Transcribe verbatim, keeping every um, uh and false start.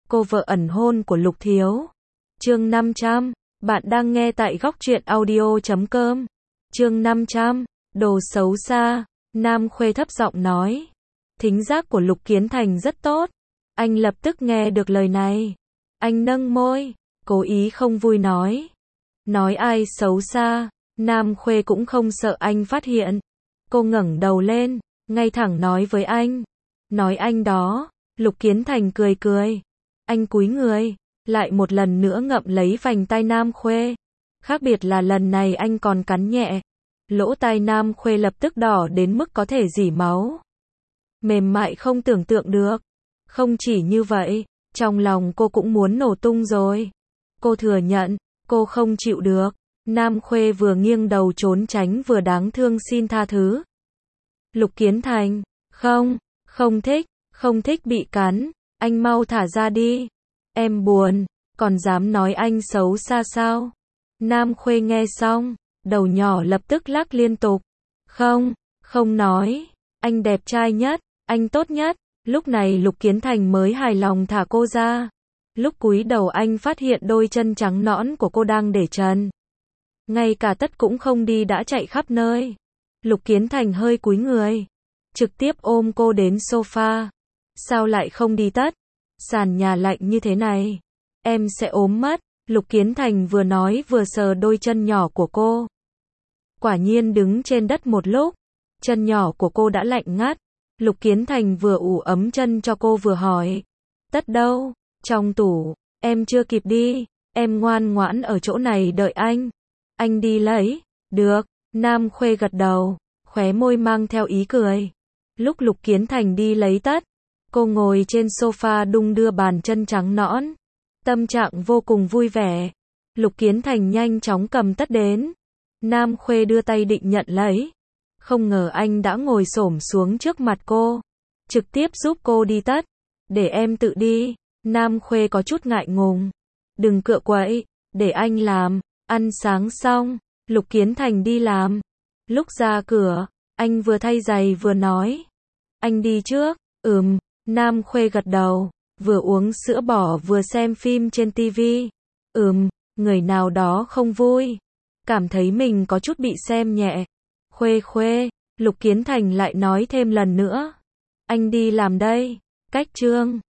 cô vợ ẩn hôn của Lục Thiếu. Chương năm trăm, bạn đang nghe tại góc truyện audio chấm com. Chương năm trăm, đồ xấu xa, Nam Khuê thấp giọng nói. Thính giác của Lục Kiến Thành rất tốt. Anh lập tức nghe được lời này. Anh nâng môi, cố ý không vui nói. Nói ai xấu xa, Nam Khuê cũng không sợ anh phát hiện. Cô ngẩng đầu lên, ngay thẳng nói với anh. Nói anh đó, Lục Kiến Thành cười cười. Anh cúi người, lại một lần nữa ngậm lấy vành tai Nam Khuê. Khác biệt là lần này anh còn cắn nhẹ. Lỗ tai Nam Khuê lập tức đỏ đến mức có thể rỉ máu. Mềm mại không tưởng tượng được. Không chỉ như vậy, trong lòng cô cũng muốn nổ tung rồi. Cô thừa nhận, cô không chịu được. Nam Khuê vừa nghiêng đầu trốn tránh vừa đáng thương xin tha thứ. Lục Kiến Thành, không, không thích, không thích bị cắn, anh mau thả ra đi. Em buồn, còn dám nói anh xấu xa sao? Nam Khuê nghe xong, đầu nhỏ lập tức lắc liên tục. Không, không nói, anh đẹp trai nhất, anh tốt nhất. Lúc này Lục Kiến Thành mới hài lòng thả cô ra. Lúc cúi đầu anh phát hiện đôi chân trắng nõn của cô đang để trần. Ngay cả tất cũng không đi đã chạy khắp nơi. Lục Kiến Thành hơi cúi người, trực tiếp ôm cô đến sofa. Sao lại không đi tất? Sàn nhà lạnh như thế này, em sẽ ốm mất. Lục Kiến Thành vừa nói vừa sờ đôi chân nhỏ của cô. Quả nhiên đứng trên đất một lúc, chân nhỏ của cô đã lạnh ngắt. Lục Kiến Thành vừa ủ ấm chân cho cô vừa hỏi. Tất đâu? Trong tủ, em chưa kịp đi, em ngoan ngoãn ở chỗ này đợi anh. Anh đi lấy. Được, Nam Khuê gật đầu, khóe môi mang theo ý cười. Lúc Lục Kiến Thành đi lấy tất, cô ngồi trên sofa đung đưa bàn chân trắng nõn. Tâm trạng vô cùng vui vẻ. Lục Kiến Thành nhanh chóng cầm tất đến. Nam Khuê đưa tay định nhận lấy. Không ngờ anh đã ngồi xổm xuống trước mặt cô. Trực tiếp giúp cô đi tất. Để em tự đi. Nam Khuê có chút ngại ngùng. Đừng cựa quậy, để anh làm. Ăn sáng xong, Lục Kiến Thành đi làm. Lúc ra cửa, anh vừa thay giày vừa nói. Anh đi trước. Ừm, Nam Khuê gật đầu, vừa uống sữa bò vừa xem phim trên tivi. Ừm, người nào đó không vui. Cảm thấy mình có chút bị xem nhẹ. Khuê Khuê, Lục Kiến Thành lại nói thêm lần nữa. Anh đi làm đây. Cách chương